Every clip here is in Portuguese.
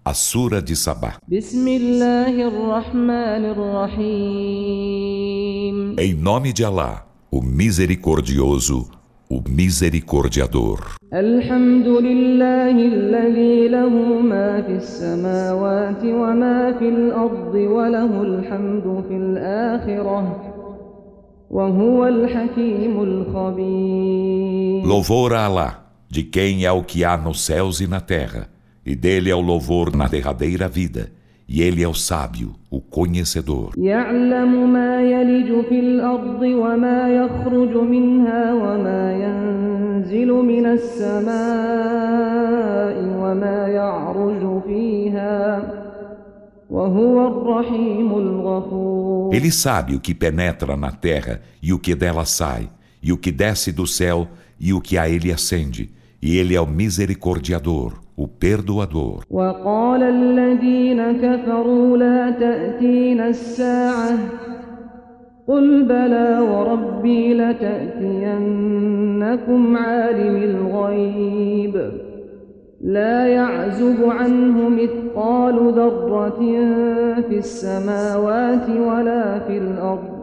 a Sura de Sabá. Em nome de Alá, o Misericordioso, o Misericordiador. Louvor a Alá, de quem é o que há nos céus e na terra, e dele é o louvor na derradeira vida, e ele é o sábio, o conhecedor. يعلم ما يلج في الأرض وما يخرج منها وما ينزل من السماء وما يعرج فيها وهو الرحيم الغفور. Ele sabe o que penetra na terra e o que dela sai, e o que desce do céu e o que a ele ascende, e ele é o misericordiador, o perdoador. وقال الذين كفروا لا تأتينا الساعة قل بلى وربي لتأتينكم عالم الغيب لا يعزب عنه مثقال ذرة في السماوات ولا في الأرض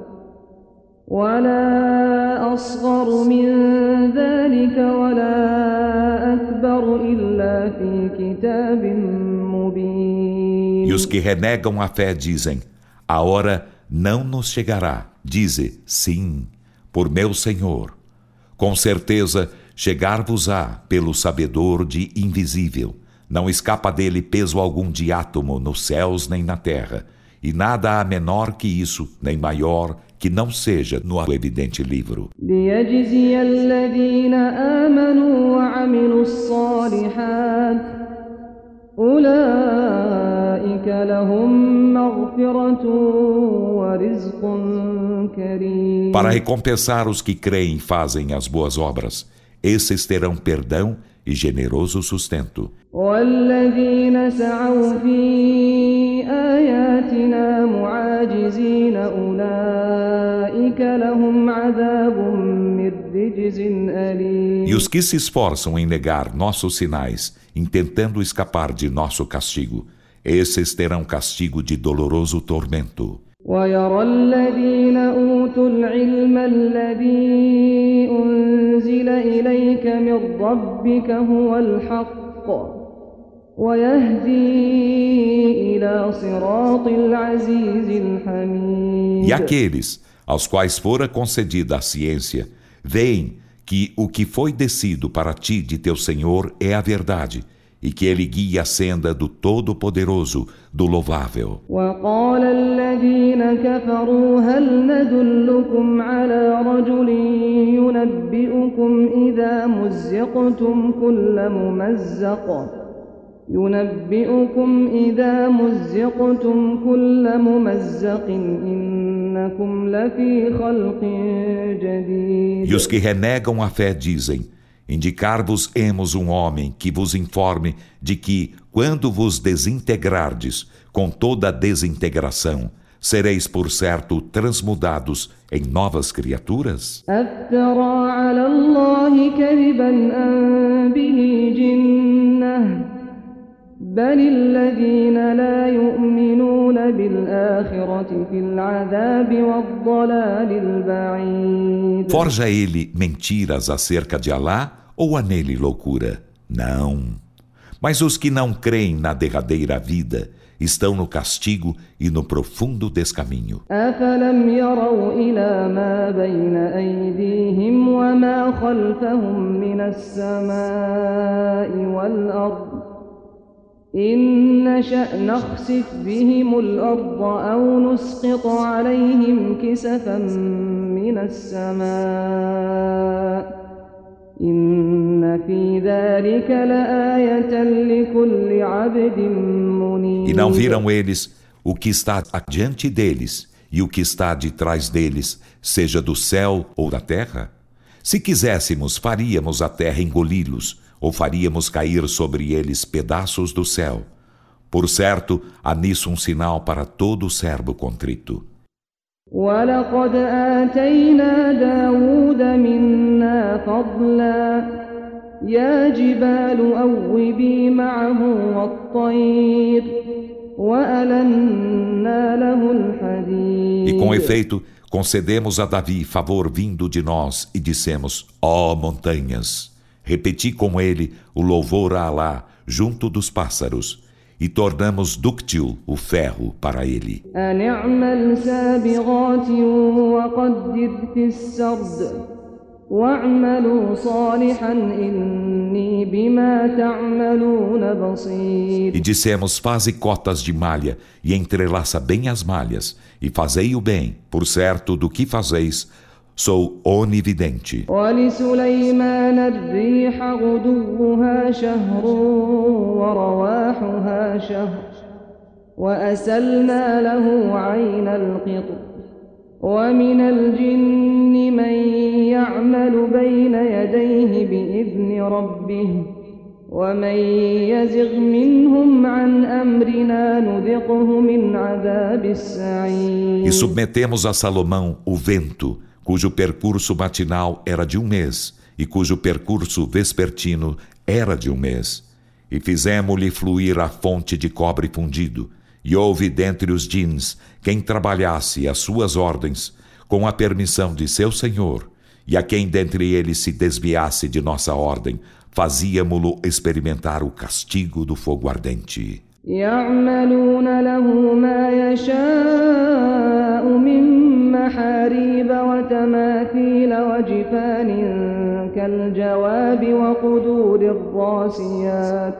ولا أصغر من ذلك ولا أكبر إلا في كتاب مبين. E os que renegam a fé dizem: a hora não nos chegará. Dize: sim, por meu Senhor. Com certeza chegar-vos-á pelo sabedor de invisível. Não escapa dele peso algum de átomo nos céus nem na terra, e nada há menor que isso, nem maior que não seja no evidente livro. ليجزي الذين آمنوا وعملوا الصالحات أولئك لهم مغفرة ورزق كريم. Para recompensar os que creem e fazem as boas obras, esses terão perdão e generoso sustento. والذين سعوا في آياتنا معاجزين أولئك لهم عذاب من رجز أليم. E os que se esforçam em negar nossos sinais, intentando escapar de nosso castigo, esses terão castigo de doloroso tormento. ويرى الذين أوتوا العلم الذي أنزل إليك من ربك هو الحق ويهدي إلى صراط العزيز الحميد. E aqueles aos quais fora concedida a ciência, veem que o que foi descido para ti de teu Senhor é a verdade, e que ele guia a senda do Todo-Poderoso, do Louvável. وقال الذين كفروا هل ندلكم على رجل ينبئكم إذا مزقتم كل ممزق إنكم لفي خلق جديد. E os que renegam a fé dizem: indicar-vos-emos um homem que vos informe de que, quando vos desintegrardes com toda a desintegração, sereis por certo transmudados em novas criaturas? أفترى على الله كذبا أم به جنة بل الذين لا يؤمنون بالآخرة في العذاب والضلال البعيد. Forja ele mentiras acerca de Alá ou há nele loucura? Não. Mas os que não creem na derradeira vida estão no castigo e no profundo descaminho. أفلم يروا إلى ما بين أيديهم وما خلفهم من السماء والأرض إن نشأ نخسف بهم الأرض أو نسقط عليهم كسفا من السماء إن في ذلك لآية لكل عبد منيب. E não viram eles o que está adiante deles e o que está de trás deles, seja do céu ou da terra? Se quiséssemos, faríamos a terra engoli-los, ou faríamos cair sobre eles pedaços do céu. Por certo, há nisso um sinal para todo servo contrito. وَلَقَدْ آتَيْنَا دَاوُودَ مِنَّا فَضْلًا يا جبال أوبي معه والطير وألنا له الحديد. E com efeito, concedemos a Davi favor vindo de nós e dissemos: ó montanhas, repeti com ele o louvor a Alá junto dos pássaros e tornamos dúctil o ferro para ele. أن اعمل سابغات وقدر في السرد واعملوا صالحا إني بما تعملون بصير. E dissemos: faze cotas de malha e entrelaça bem as malhas e fazei o bem, por certo do que fazeis sou onividente. ولسليمان الريح غدوها شهر ورواحها شهر وأسلنا له عين القطر ومن الجن من يعمل بين يديه بإذن ربه ومن يزغ منهم عن أمرنا نذقه من عذاب السعير. E submetemos a Salomão o vento, cujo percurso matinal era de 1 mês e cujo percurso vespertino era de 1 mês. E fizemo-lhe fluir a fonte de cobre fundido, e houve dentre os djinns quem trabalhasse às suas ordens, com a permissão de seu Senhor, e a quem dentre eles se desviasse de nossa ordem, fazíamo-lo experimentar o castigo do fogo ardente. يعملون له ما يشاء من محاريب وتماثيل وجفان كالجواب وقدور الراسيات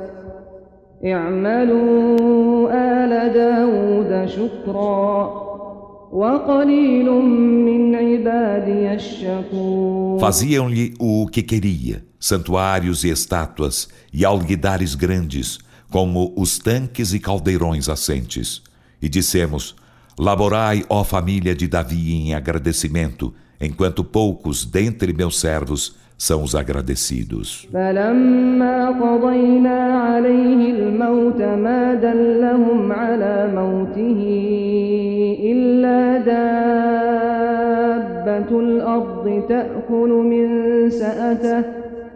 اعملوا آل داود شكرا وقليل من عبادي الشكور. Faziam-lhe o que queria, santuários e estátuas e alguidares grandes, como os tanques e caldeirões assentes. E dissemos: laborai, ó família de Davi, em agradecimento, enquanto poucos dentre meus servos são os agradecidos. فلما قضينا عليه الموت ما دلهم على موته إلا دابة الأرض تأكل من سأته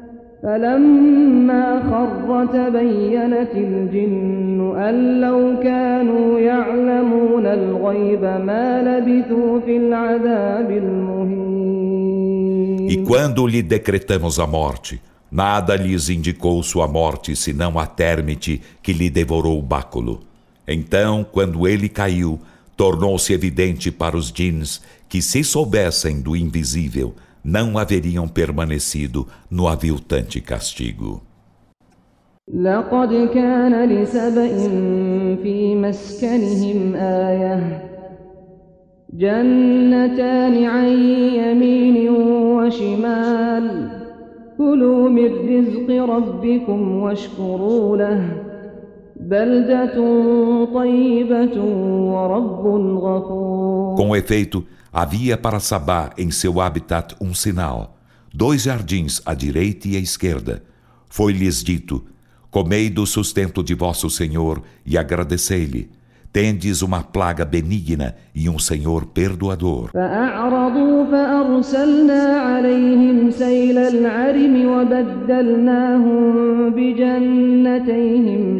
فلما خر تبينت الجن أن لو كانوا يعلمون الغيب ما لبثوا في العذاب المهين. E quando lhe decretamos a morte, nada lhes indicou sua morte senão a térmite que lhe devorou o báculo. Então, quando ele caiu, tornou-se evidente para os djinns que, se soubessem do invisível, não haveriam permanecido no aviltante castigo. لقد كان لسبإ في مسكنهم آية جنتان عن يمين وشمال كلوا من رزق ربكم واشكروا له بلدة طيبة ورب غفور. Com efeito, havia para Sabá em seu habitat um sinal, 2 jardins à direita e à esquerda. Foi-lhes dito: comei do sustento de vosso Senhor e agradecei-lhe. Tendes uma plaga benigna e um Senhor perdoador. فأعرضوا فأرسلنا عليهم سيل العرم وبدلناهم بجنتين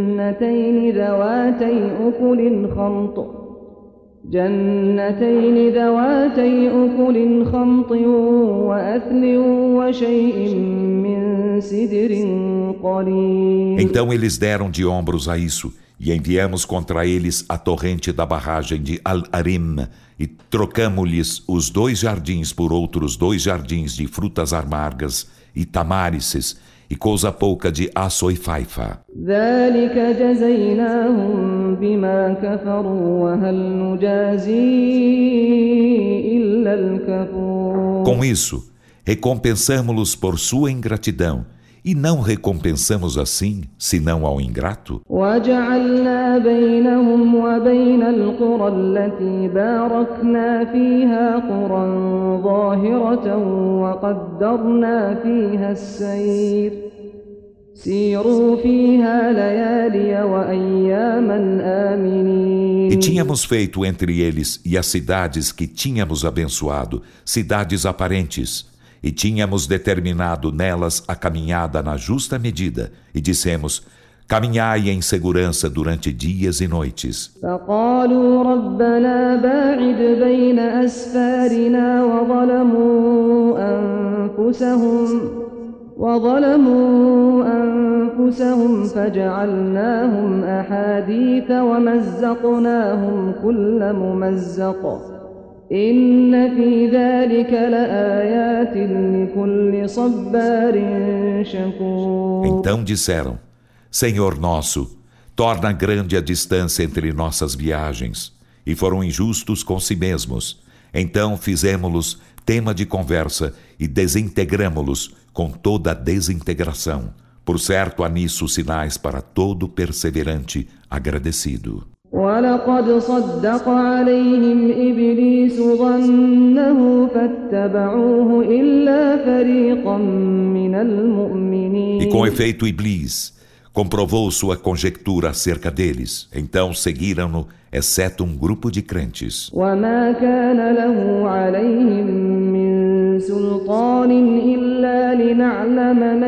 ذواتي أكل خمط وأثل وشيء من سدر قليل. Então eles deram de ombros a isso, e enviamos contra eles a torrente da barragem de Al-Arim, e trocamo-lhes os 2 jardins por outros 2 jardins de frutas amargas e tamárices, e coisa pouca de açoifaifa. ذلك جزيناهم بما كفروا وهل نجازي إلا الكفور. Com isso, recompensamo-los por sua ingratidão, e não recompensamos assim, senão ao ingrato. وجعلنا بينهم وبين القرى التي باركنا فيها قرى ظاهرة وقدرنا فيها السير سيروا فيها ليالي وأياما آمنين. E tínhamos feito entre eles e as cidades que tínhamos abençoado, cidades aparentes, e tínhamos determinado nelas a caminhada na justa medida, e dissemos: caminhai em segurança durante dias e noites. فقالوا ربنا باعد بين أسفارنا وظلموا أنفسهم فجعلناهم أحاديث ومزقناهم كل ممزق إن في ذلك لآيات لكل صبار شكور. Então disseram: Senhor nosso, torna grande a distância entre nossas viagens, e foram injustos com si mesmos. Então fizemos-los tema de conversa e desintegramo-los com toda a desintegração. Por certo, há nisso sinais para todo perseverante agradecido. ولقد صدق عليهم إبليس ظنه فاتبعوه إلا فريقا من المؤمنين. E com efeito, Iblis comprovou sua conjectura acerca deles. Então seguiram-no, exceto um grupo de crentes. وما كان له عليهم من سلطان إلا لنعلم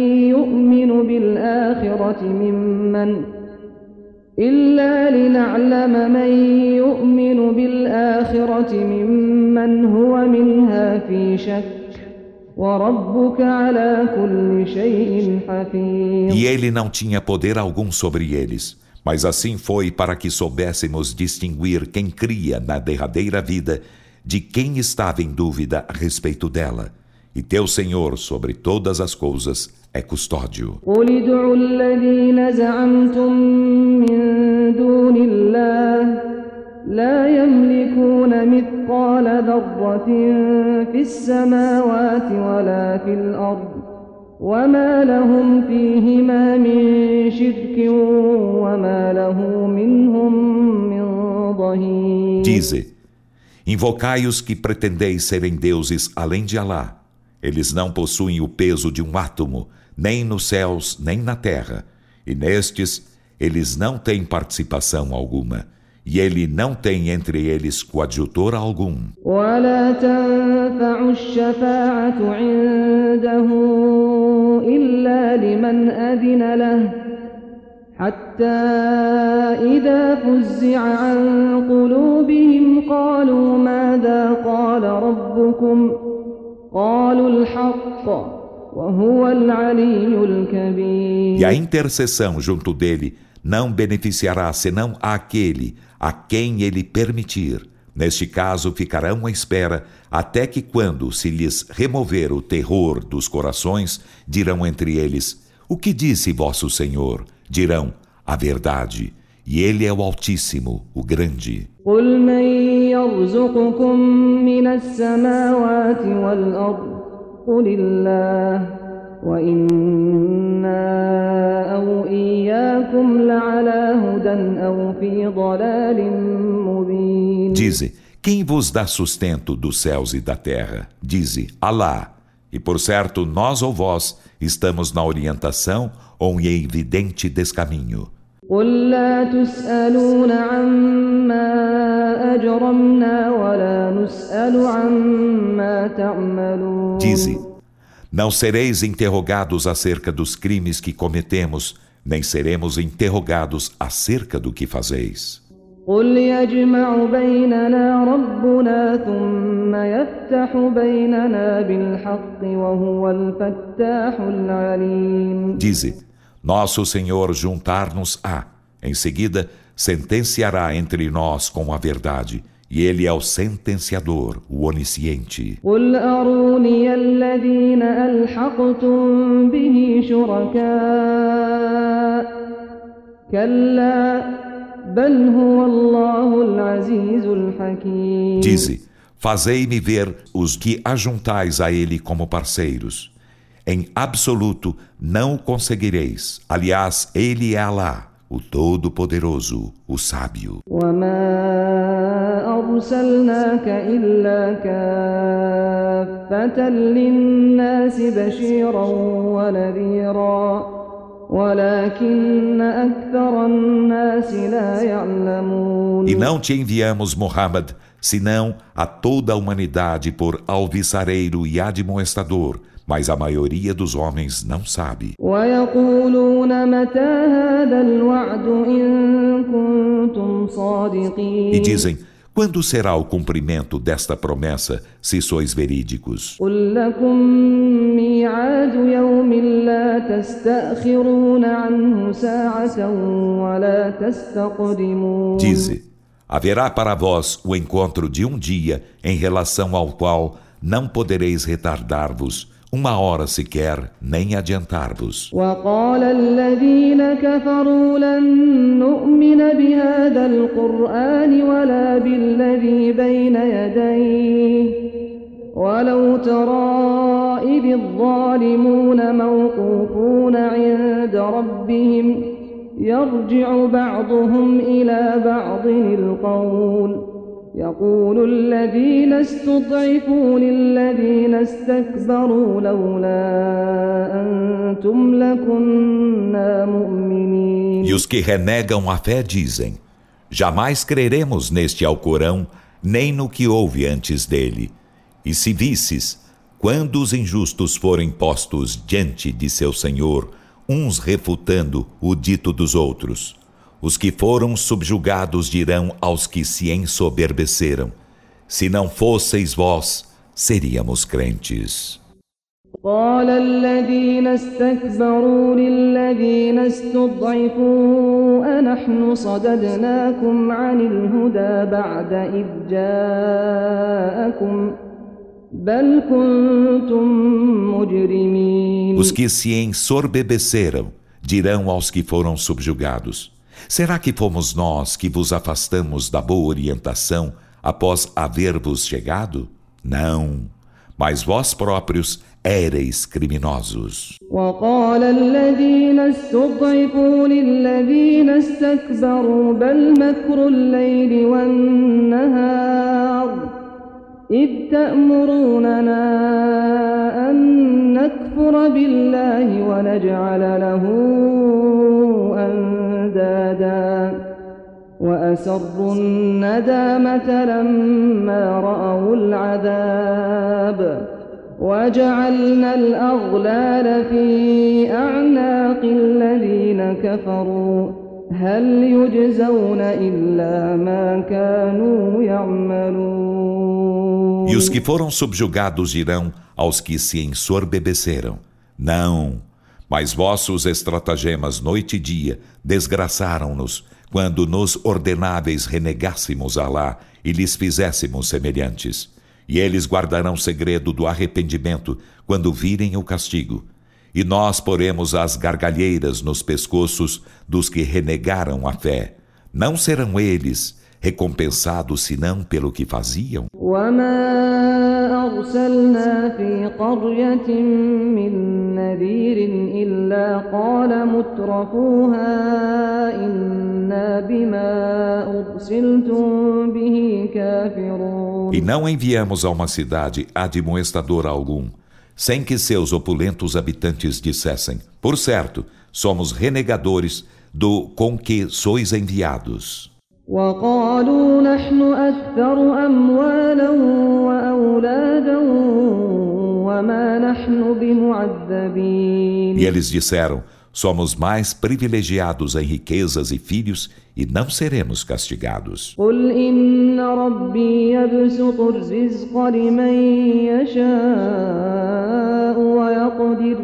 من يؤمن بالآخرة ممن هو منها في شك وربك على كل شيء حفيظ. E ele não tinha poder algum sobre eles, mas assim foi para que soubéssemos distinguir quem cria na derradeira vida de quem estava em dúvida a respeito dela. E teu Senhor sobre todas as coisas é custódio. قل ادعوا الذين زعمتم من دون الله لا يملكون مثقال ذرة في السماوات ولا في الأرض وما لهم فيهما من شرك وما له منهم من ظهير. Dize: invocai os que pretendeis serem deuses além de Alá. Eles não possuem o peso de um átomo, nem nos céus, nem na terra. E nestes, eles não têm participação alguma. E ele não tem entre eles coadjutor algum. ولا تنفع الشفاعة عنده إلا لمن أذن له حتى إذا فزع عن قلوبهم قالوا ماذا قال ربكم قالوا الحق وهو العلي الكبير. E a intercessão junto dele não beneficiará senão àquele a quem ele permitir. Neste caso, ficarão à espera até que, quando se lhes remover o terror dos corações, dirão entre eles: o que disse vosso Senhor? Dirão: a verdade. E ele é o Altíssimo, o Grande. قل من يرزقكم من السماوات والأرض قل الله وإنا أو إياكم لعلى هدى أو في ضلال مبين. Dize: quem vos dá sustento dos céus e da terra? Dize: Alá. E por certo, nós ou vós estamos na orientação ou em evidente descaminho. قل لا تسألون عما أجرمنا ولا نسأل عما تعملون. Dize: não sereis interrogados acerca dos crimes que cometemos, nem seremos interrogados acerca do que fazeis. قل يجمع بيننا ربنا ثم يفتح بيننا بالحق وهو الفتاح العليم. Dize: nosso Senhor juntar-nos-á, em seguida sentenciará entre nós com a verdade, e Ele é o sentenciador, o onisciente. قل أروني الذين ألحقتم به شركاء كلا بل هو الله العزيز الحكيم. Dize: fazei-me ver os que ajuntais a Ele como parceiros. Em absoluto não o conseguireis. Aliás, Ele é Alá, o Todo-Poderoso, o Sábio. وما أرسلناك إلا كافة للناس بشيرا ونذيرا ولكن أكثر الناس لا يعلمون. E não te enviamos, Muhammad, senão a toda a humanidade por alvissareiro e admoestador, mas a maioria dos homens não sabe. ويقولون متى هذا الوعد إن كنتم E صادقين dizem, quando será o cumprimento desta promessa, se sois verídicos? قل لكم ميعاد يوم لا تستأخرون عنه ساعة ولا تستقدمون Dize, haverá para vós o encontro de um dia em relação ao qual não podereis retardar-vos uma hora sequer, nem adiantar-vos. وقال الذين كفروا لن نؤمن بهذا القرآن ولا بالذي بين يديه ولو ترى إذ الظالمون موقوفون عند ربهم يرجع بعضهم إلى بعض القول يقول الذين استضعفوا للذين استكبروا لولا أنتم لكنا مؤمنين. E os que renegam a fé dizem, jamais creremos neste Alcorão, nem no que houve antes dele. E se visses, quando os injustos forem postos diante de seu Senhor, uns refutando o dito dos outros, os que foram subjugados dirão aos que se ensoberbeceram, se não fosseis vós, seríamos crentes. قال الذين استكبروا للذين استضعفوا أنحن صددناكم عن الهدى بعد إذ جاءكم بل كنتم مجرمين. Os que se ensoberbeceram dirão aos que foram subjugados, será que fomos nós que vos afastamos da boa orientação após haver-vos chegado? Não, mas vós próprios éreis criminosos. وقال الذين استضعفوا للذين استكبروا بل مكر الليل والنهار إذ تأمروننا أن نكفر بالله ونجعل له أندادا وأسروا الندامة لما رأوا العذاب وجعلنا الأغلال في أعناق الذين كفروا هل يجزون إلا ما كانوا يعملون. E os que foram subjugados dirão aos que se ensoberbeceram, não, mas vossos estratagemas noite e dia desgraçaram-nos quando nos ordenáveis renegássemos Alá e lhes fizéssemos semelhantes. E eles guardarão segredo do arrependimento quando virem o castigo. E nós poremos as gargalheiras nos pescoços dos que renegaram a fé. Não serão eles recompensados senão pelo que faziam? أرسلنا في قرية من نذير إلا قال مترفوها إنا بما أرسلتم به كافرون. E não enviamos a uma cidade admoestador algum, sem que seus opulentos habitantes dissessem, por certo, somos renegadores do com que sois enviados. وقالوا نحن أكثر أموالا وأولادا وما نحن بمعذبين. E eles disseram, somos mais privilegiados em riquezas e filhos e não seremos castigados. قل إن ربي يبسط الرزق لمن يشاء ويقدر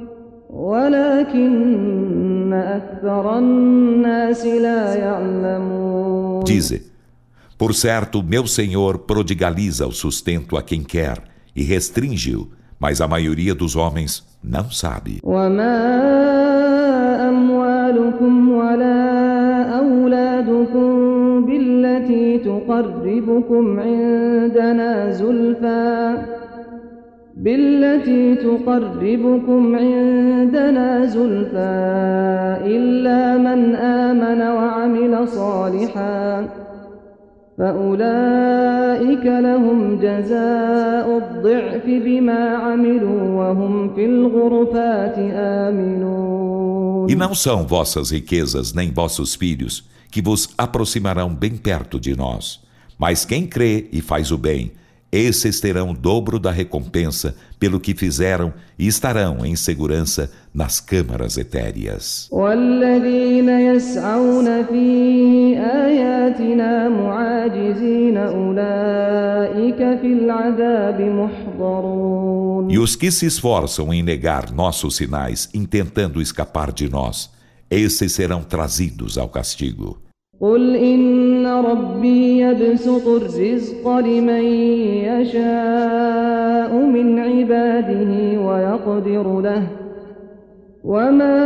ولكن أكثر الناس لا يعلمون. Dize, por certo, meu Senhor prodigaliza o sustento a quem quer e restringe-o, mas a maioria dos homens não sabe. وما أموالكم ولا أولادكم بالتي تقربكم عندنا زلفى إلا من آمن وعمل صالحا فأولئك لهم جزاء الضعف بما عملوا وهم في الغرفات آمنون. E não são vossas riquezas nem vossos filhos que vos aproximarão bem perto de nós. Mas quem crê e faz o bem, esses terão o dobro da recompensa pelo que fizeram e estarão em segurança nas câmaras etéreas. والذين يسعون في آياتنا معاجزين أولئك في العذاب محضرون. E os que se esforçam em negar nossos sinais, intentando escapar de nós, esses serão trazidos ao castigo. قل إن ربي يبسط الرزق لمن يشاء من عباده ويقدر له وما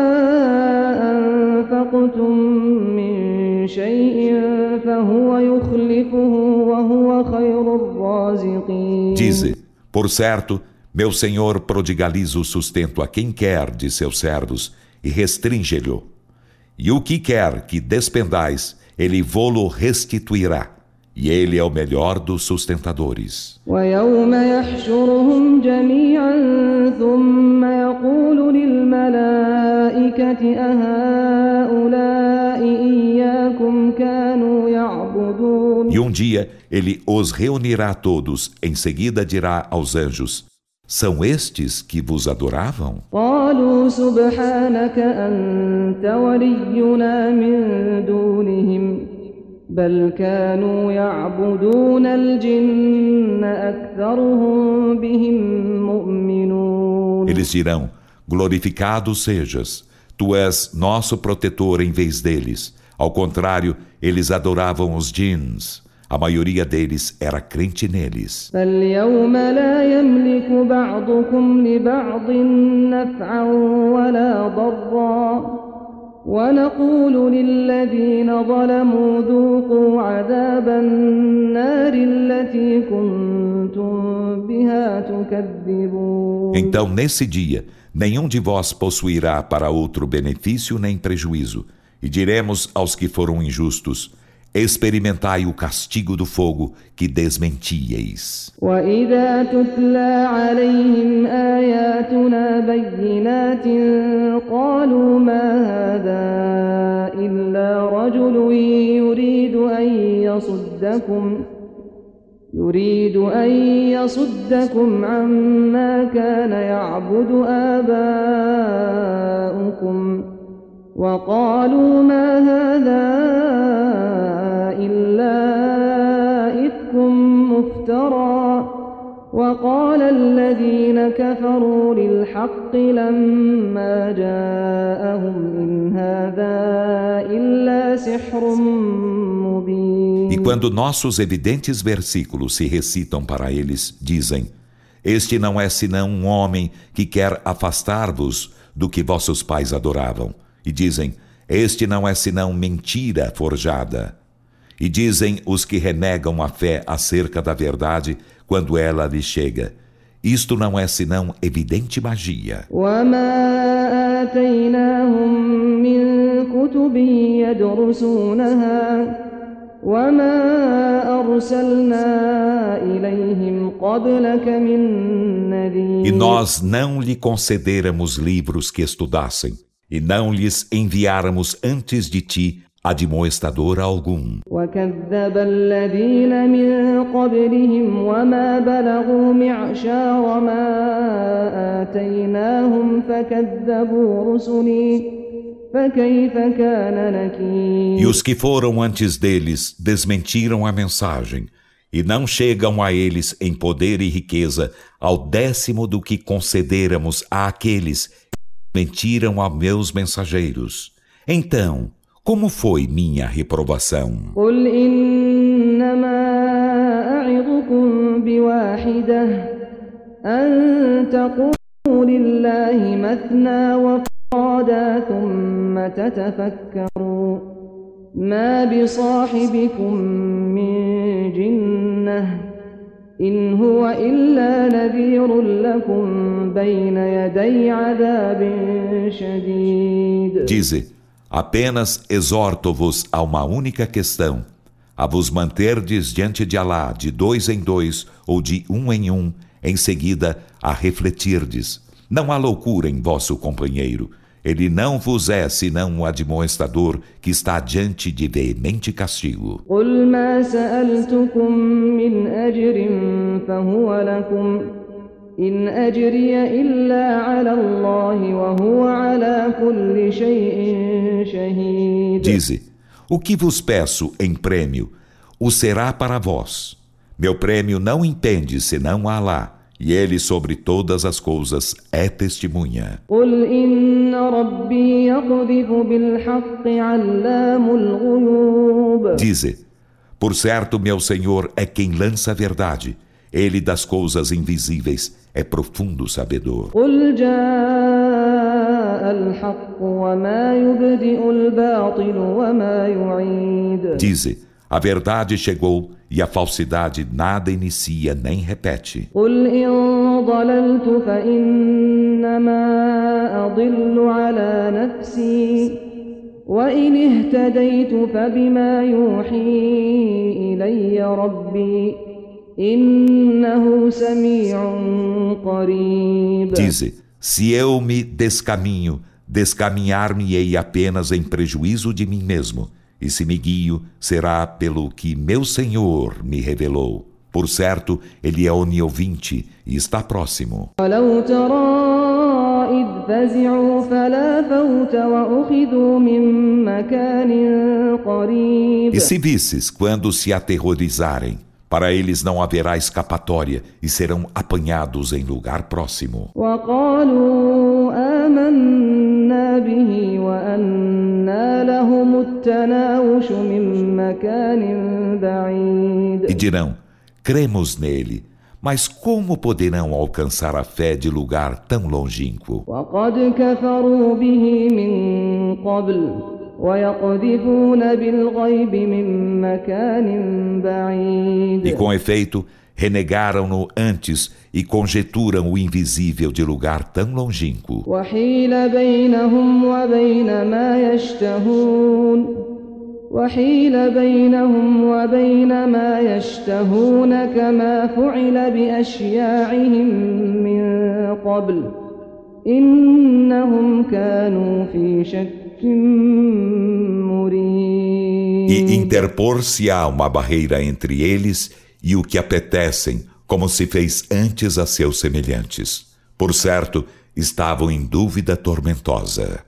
أنفقتم من شيء فهو يخلفه وهو خير الرازقين. Dize, por certo, meu Senhor prodigaliza o sustento a quem quer de seus servos e restringe-lhe. E o que quer que despendais, Ele vô-lo restituirá. E Ele é o melhor dos sustentadores. ويوم يحشرهم جميعا ثم يقول للملائكة أهؤلاء إياكم كانوا يعبدون. E um dia Ele os reunirá a todos. Em seguida dirá aos anjos: são estes que vos adoravam? قالوا سبحانك أنت ولينا من دونهم بل كانوا يعبدون الجن أكثرهم بهم مؤمنون. Eles dirão: glorificado sejas, tu és nosso protetor em vez deles. Ao contrário, eles adoravam os djinns. A maioria deles era crente neles. فاليوم لا يملك بعضكم لبعض نفعا ولا ضرا ونقول للذين ظلموا ذوقوا عذاب النار التي كنتم بها تكذبون. Então, nesse dia, nenhum de vós possuirá para outro benefício nem prejuízo. E diremos aos que foram injustos: experimentai o castigo do fogo que desmentíeis. وإذا تتلى عليهم آياتنا بينات قالوا ما هذا إلا رجل يريد أن يصدكم عما كان يعبد آباؤكم وقالوا ما هذا إلا إفك مفترى وقال الذين كفروا للحق لما جاءهم إن هذا إلا سحر مبين. E quando nossos evidentes versículos se recitam para eles, dizem: este não é senão um homem que quer afastar-vos do que vossos pais adoravam. E dizem: este não é senão mentira forjada. E dizem os que renegam a fé acerca da verdade quando ela lhes chega: isto não é senão evidente magia. وما آتيناهم من كتب يدرسونها وما أرسلنا إليهم قبلك من نذير. E nós não lhe concederamos livros que estudassem, e não lhes enviáramos antes de ti admoestador algum. وكذب الذين من قبلهم وما بلغوا معشار ما آتيناهم فكذبوا رسلي فكيف كان نكير. E os que foram antes deles desmentiram a mensagem, e não chegam a eles em poder e riqueza ao 10º do que concederamos àqueles que mentiram a meus mensageiros. Então, como foi minha reprovação? قل إنما أعظكم بواحدة أن تقوموا لله مثنى وفرادا ثم تتفكروا ما بصاحبكم من جنة إن هو إلا نذير لكم بين يدي عذاب شديد. Dize: apenas exorto-vos a uma única questão, a vos manterdes diante de Alá de 2 em 2 ou de 1 em 1, em seguida a refletirdes. Não há loucura em vosso companheiro. Ele não vos é senão um admoestador que está diante de veemente castigo. قل ما سألتكم من أجر فهو لكم إن أجري إلا على الله وهو على كل شيء شهيد. Dize, o que vos peço em prêmio, o será para vós. Meu prêmio não impende senão a Alá, e ele sobre todas as coisas é testemunha. قل إن ربي يقذف بالحق علام الغيوب. Dize, por certo meu Senhor é quem lança a verdade. Ele das coisas invisíveis é profundo sabedor. قل جاء الحق وما يبدئ الباطل وما يعيد. Dize, a verdade chegou e a falsidade nada inicia nem repete. قل إن ضللت فإنما أضل على نفسي وإن اهتديت فبما يوحي إلي ربي إنه سميع قريب. Dize, se eu me descaminho, descaminhar-me-ei apenas em prejuízo de mim mesmo, e se me guio, será pelo que meu Senhor me revelou. Por certo, ele é oniovinte e está próximo. ولو ترى إذ فزعوا فلا فوت وأخذوا من مكان قريب. E se visses quando se aterrorizarem, para eles não haverá escapatória e serão apanhados em lugar próximo. وقالوا آمنا به وأنى لهم التناوش من مكان بعيد. E dirão, cremos nele, mas como poderão alcançar a fé de lugar tão longínquo? وقد كفروا به من قبل ويقذفون بالغيب من مكان بعيد. E com efeito, renegaram-no antes e conjeturam o invisível de lugar tão longínquo. وحيل بينهم وبين ما يشتهون وحيل بينهم وبين ما يشتهون كما فعل بأشياعهم من قبل إنهم كانوا في شك مريب. E interpor-se-á uma barreira entre eles e o que apetecem, como se fez antes a seus semelhantes. Por certo, estavam em dúvida tormentosa.